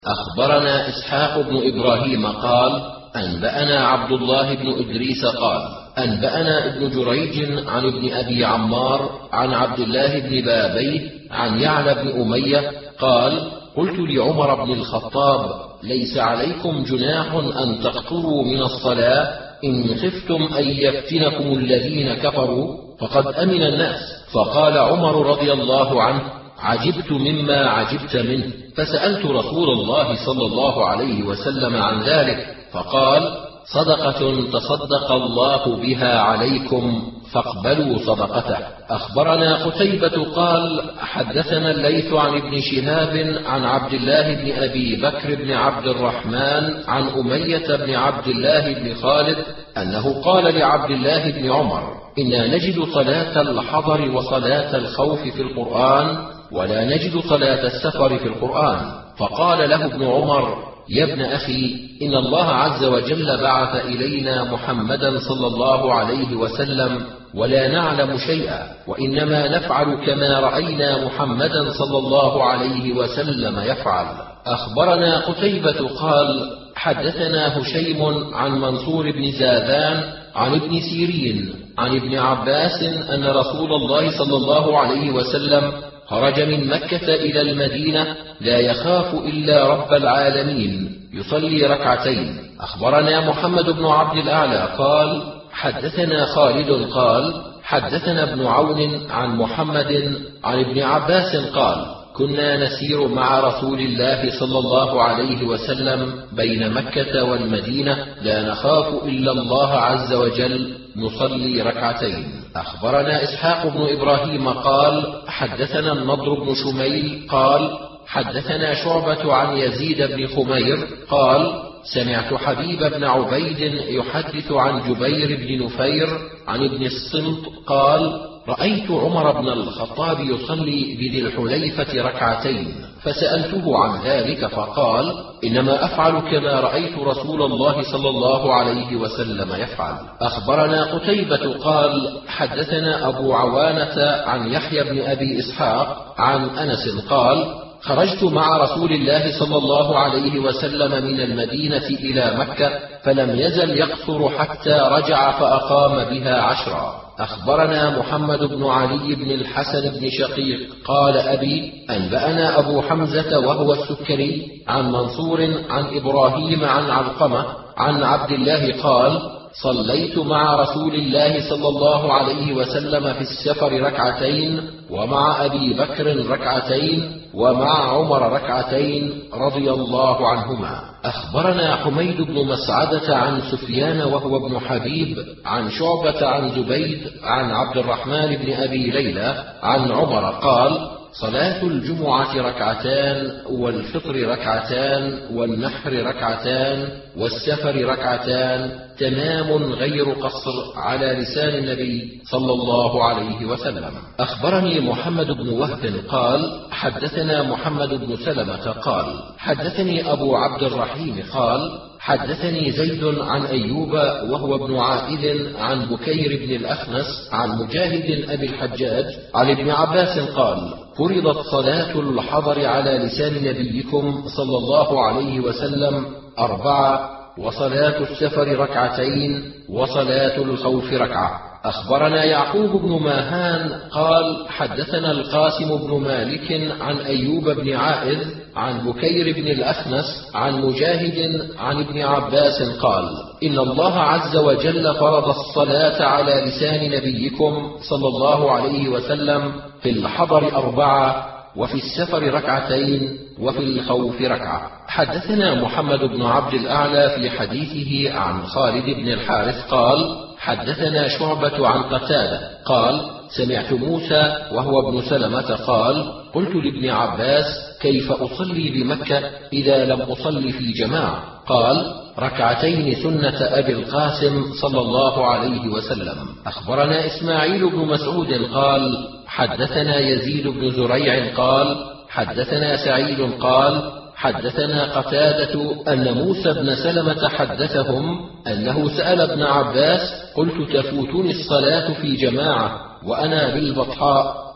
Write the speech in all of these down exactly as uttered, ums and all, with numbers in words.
أخبرنا إسحاق بن إبراهيم قال أنبأنا عبد الله بن إدريس قال أنبأنا ابن جريج عن ابن أبي عمار عن عبد الله بن بابيه عن يعلى بن أمية قال قلت لعمر بن الخطاب ليس عليكم جناح أن تقصروا من الصلاة إن خفتم أن يفتنكم الذين كفروا فقد أمن الناس. فقال عمر رضي الله عنه عجبت مما عجبت منه، فسألت رسول الله صلى الله عليه وسلم عن ذلك فقال صدقة تصدق الله بها عليكم فاقبلوا صدقته. أخبرنا قتيبة قال حدثنا الليث عن ابن شهاب عن عبد الله بن أبي بكر بن عبد الرحمن عن أمية بن عبد الله بن خالد أنه قال لعبد الله بن عمر إنا نجد صلاة الحضر وصلاة الخوف في القرآن ولا نجد صلاة السفر في القرآن. فقال له ابن عمر يا ابن أخي إن الله عز وجل بعث إلينا محمدا صلى الله عليه وسلم ولا نعلم شيئا، وإنما نفعل كما رأينا محمدا صلى الله عليه وسلم يفعل. أخبرنا قتيبة قال حدثنا هشيم عن منصور بن زاذان عن ابن سيرين عن ابن عباس أن رسول الله صلى الله عليه وسلم خرج من مكة إلى المدينة لا يخاف إلا رب العالمين يصلي ركعتين. أخبرنا محمد بن عبد الأعلى قال حدثنا خالد قال حدثنا ابن عون عن محمد عن ابن عباس قال كنا نسير مع رسول الله صلى الله عليه وسلم بين مكة والمدينة لا نخاف إلا الله عز وجل نصلي ركعتين. أخبرنا إسحاق بن إبراهيم قال حدثنا النضر بن شميل قال حدثنا شعبة عن يزيد بن خمير قال سمعت حبيب بن عبيد يحدث عن جبير بن نفير عن ابن الصمت قال رأيت عمر بن الخطاب يصلي بذي الحليفة ركعتين فسألته عن ذلك فقال إنما أفعل كما رأيت رسول الله صلى الله عليه وسلم يفعل. أخبرنا قتيبة قال حدثنا أبو عوانة عن يحيى بن أبي إسحاق عن أنس قال خرجت مع رسول الله صلى الله عليه وسلم من المدينة إلى مكة فلم يزل يقصر حتى رجع فأقام بها عشرا. أخبرنا محمد بن علي بن الحسن بن شقيق قال أبي أنبأنا أبو حمزة وهو السكري عن منصور عن إبراهيم عن علقمة عن عبد الله قال صليت مع رسول الله صلى الله عليه وسلم في السفر ركعتين ومع أبي بكر ركعتين ومع عمر ركعتين رضي الله عنهما. أخبرنا حميد بن مسعدة عن سفيان وهو ابن حبيب عن شعبة عن زبيد عن عبد الرحمن بن أبي ليلى عن عمر قال صلاة الجمعة ركعتان والفطر ركعتان والنحر ركعتان والسفر ركعتان تمام غير قصر على لسان النبي صلى الله عليه وسلم. أخبرني محمد بن وهب قال حدثنا محمد بن سلمة قال حدثني أبو عبد الرحيم قال حدثني زيد عن أيوب وهو ابن عائذ عن بكير بن الأخنس عن مجاهد أبي الحجاج عن ابن عباس قال فرضت صلاة الحضر على لسان نبيكم صلى الله عليه وسلم أربعة وصلاة السفر ركعتين وصلاة الخوف ركعة. أخبرنا يعقوب بن ماهان قال حدثنا القاسم بن مالك عن أيوب بن عائذ عن بكير بن الأخنس عن مجاهد عن ابن عباس قال إن الله عز وجل فرض الصلاة على لسان نبيكم صلى الله عليه وسلم في الحضر أربعة وفي السفر ركعتين وفي الخوف ركعة. حدثنا محمد بن عبد الأعلى في حديثه عن خالد بن الحارث قال حدثنا شعبة عن قتادة قال سمعت موسى وهو ابن سلمة قال قلت لابن عباس كيف أصلي بمكة إذا لم أصلي في جماعة؟ قال ركعتين سنة أبي القاسم صلى الله عليه وسلم. أخبرنا إسماعيل بن مسعود قال حدثنا يزيد بن زريع قال حدثنا سعيد قال حدثنا قتادة أن موسى بن سلمة حدثهم أنه سأل ابن عباس قلت تفوتني الصلاة في جماعة وأنا بالبطحاء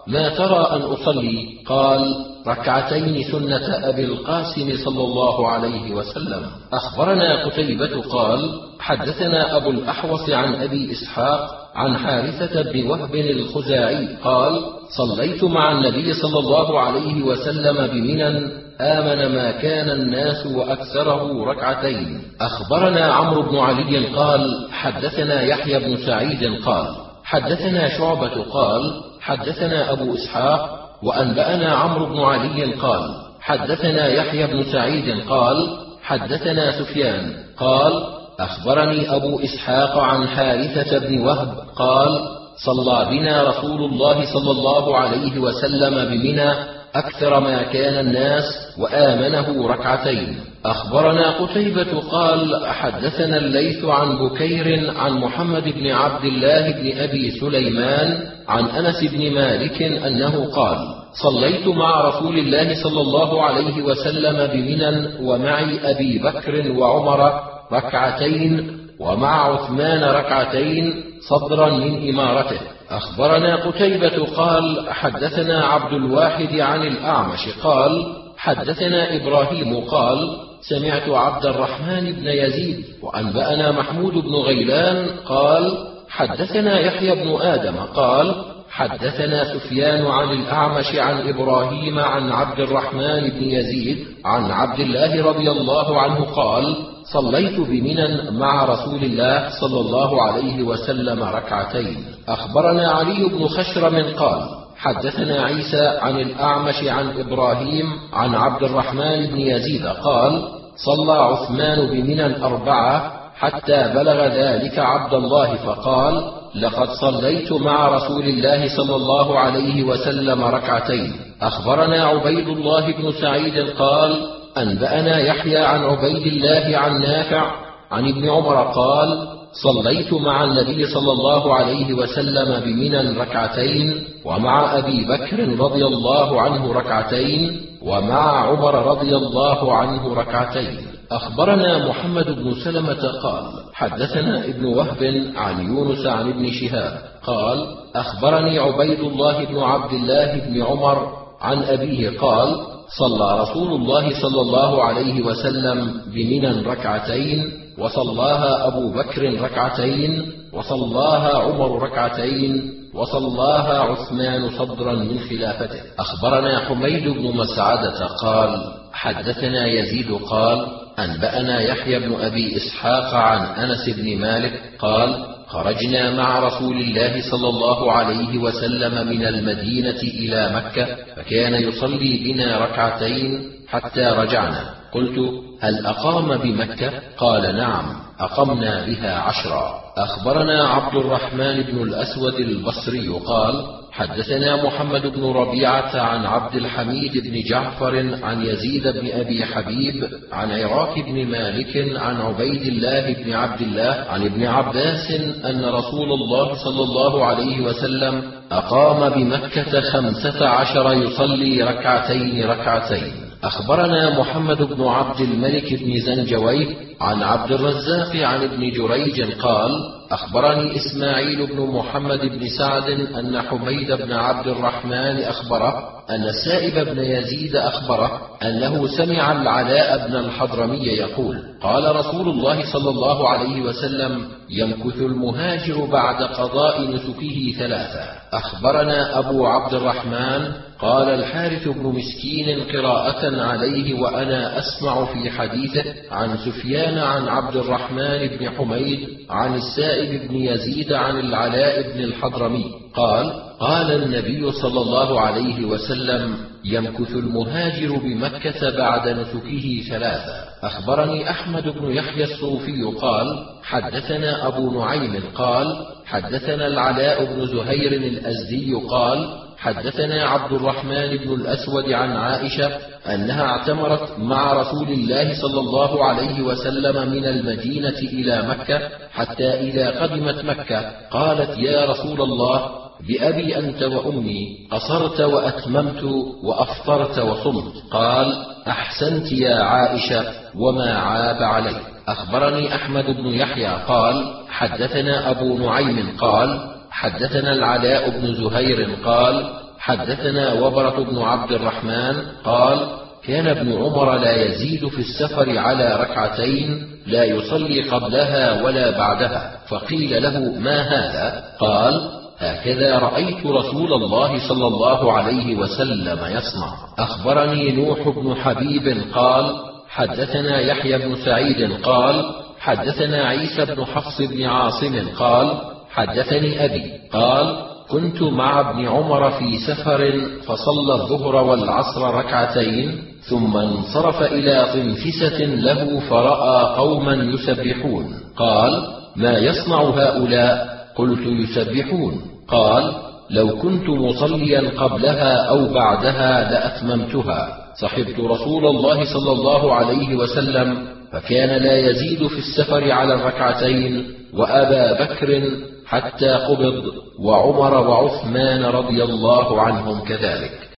ما ترى أن أصلي؟ قال: ركعتين سنة أبي القاسم صلى الله عليه وسلم. أخبرنا قتيبة قال: حدثنا أبو الأحوص عن أبي إسحاق عن حارثة بن وهب الخزاعي قال: صليت مع النبي صلى الله عليه وسلم بمنى آمن ما كان الناس وأكثره ركعتين. أخبرنا عمرو بن علي قال: حدثنا يحيى بن سعيد قال: حدثنا شعبة قال: حدثنا أبو إسحاق وأنبأنا عمرو بن علي قال: حدثنا يحيى بن سعيد قال: حدثنا سفيان قال: أخبرني أبو إسحاق عن حارثة بن وهب قال: صلى بنا رسول الله صلى الله عليه وسلم بمنى أكثر ما كان الناس وآمنه ركعتين. أخبرنا قتيبة قال: حدثنا الليث عن بكير عن محمد بن عبد الله بن أبي سليمان عن أنس بن مالك أنه قال: صليت مع رسول الله صلى الله عليه وسلم بمنى ومعي أبي بكر وعمر ركعتين ومع عثمان ركعتين صدرا من إمارته. أخبرنا قتيبة قال: حدثنا عبد الواحد عن الأعمش قال: حدثنا إبراهيم قال: سمعت عبد الرحمن بن يزيد وأنبأنا محمود بن غيلان قال: حدثنا يحيى بن آدم قال: حدثنا سفيان عن الأعمش عن إبراهيم عن عبد الرحمن بن يزيد عن عبد الله رضي الله عنه قال: صليت بمنى مع رسول الله صلى الله عليه وسلم ركعتين. أخبرنا علي بن خشرم قال: حدثنا عيسى عن الأعمش عن إبراهيم عن عبد الرحمن بن يزيد قال: صلى عثمان بمنى أربعة حتى بلغ ذلك عبد الله فقال: لقد صليت مع رسول الله صلى الله عليه وسلم ركعتين. أخبرنا عبيد الله بن سعيد قال: أنبأنا يحيى عن عبيد الله عن نافع عن ابن عمر قال: صليت مع النبي صلى الله عليه وسلم بمنى ركعتين ومع أبي بكر رضي الله عنه ركعتين ومع عمر رضي الله عنه ركعتين. أخبرنا محمد بن سلمة قال: حدثنا ابن وهب عن يونس عن ابن شهاب قال: أخبرني عبيد الله بن عبد الله بن عمر عن أبيه قال: صلى رسول الله صلى الله عليه وسلم بمنى ركعتين وصلاها أبو بكر ركعتين وصلاها عمر ركعتين وصلاها عثمان صدرا من خلافته. أخبرنا حميد بن مسعدة قال: حدثنا يزيد قال: أنبأنا يحيى بن أبي إسحاق عن أنس بن مالك قال: خرجنا مع رسول الله صلى الله عليه وسلم من المدينة إلى مكة فكان يصلي بنا ركعتين حتى رجعنا. قلت: هل أقام بمكة؟ قال: نعم، أقمنا بها عشرا. أخبرنا عبد الرحمن بن الأسود البصري قال: حدثنا محمد بن ربيعة عن عبد الحميد بن جعفر عن يزيد بن أبي حبيب عن عراك بن مالك عن عبيد الله بن عبد الله عن ابن عباس أن رسول الله صلى الله عليه وسلم أقام بمكة خمسة عشر يصلي ركعتين ركعتين. أخبرنا محمد بن عبد الملك بن زنجويه عن عبد الرزاق عن ابن جريج قال: أخبرني إسماعيل بن محمد بن سعد أن حميد بن عبد الرحمن أخبره أن السائب بن يزيد أخبره أنه سمع العلاء بن الحضرمي يقول: قال رسول الله صلى الله عليه وسلم: يمكث المهاجر بعد قضاء نسكه ثلاثة. أخبرنا أبو عبد الرحمن قال: الحارث بن مسكين قراءة عليه وأنا أسمع في حديثه عن سفيان عن عبد الرحمن بن حميد عن السائب بن يزيد عن العلاء بن الحضرمي قال: قال النبي صلى الله عليه وسلم: يمكث المهاجر بمكة بعد نسكه ثلاثة. أخبرني أحمد بن يحيى الصوفي قال: حدثنا أبو نعيم قال: حدثنا العلاء بن زهير الأزدي قال: حدثنا عبد الرحمن بن الأسود عن عائشة أنها اعتمرت مع رسول الله صلى الله عليه وسلم من المدينة إلى مكة حتى إذا قدمت مكة قالت: يا رسول الله، بأبي أنت وأمي، قصرت وأتممت وأفطرت وصمت. قال: أحسنت يا عائشة وما عاب عليك. أخبرني أحمد بن يحيى قال: حدثنا أبو نعيم قال: حدثنا العلاء بن زهير قال: حدثنا وبرة بن عبد الرحمن قال كان ابن عمر لا يزيد في السفر على ركعتين لا يصلي قبلها ولا بعدها، فقيل له ما هذا؟ قال هكذا رأيت رسول الله صلى الله عليه وسلم يصنع. أخبرني نوح بن حبيب قال حدثنا يحيى بن سعيد قال حدثنا عيسى بن حفص بن عاصم قال حدثني أبي قال كنت مع ابن عمر في سفر فصلى الظهر والعصر ركعتين ثم انصرف إلى طنفسة له فرأى قوما يسبحون، قال ما يصنع هؤلاء؟ قلت يسبحون. قال لو كنت مصليا قبلها أو بعدها لأتممتها. صحبت رسول الله صلى الله عليه وسلم فكان لا يزيد في السفر على الركعتين، وأبا بكر حتى قبض، وعمر وعثمان رضي الله عنهم كذلك.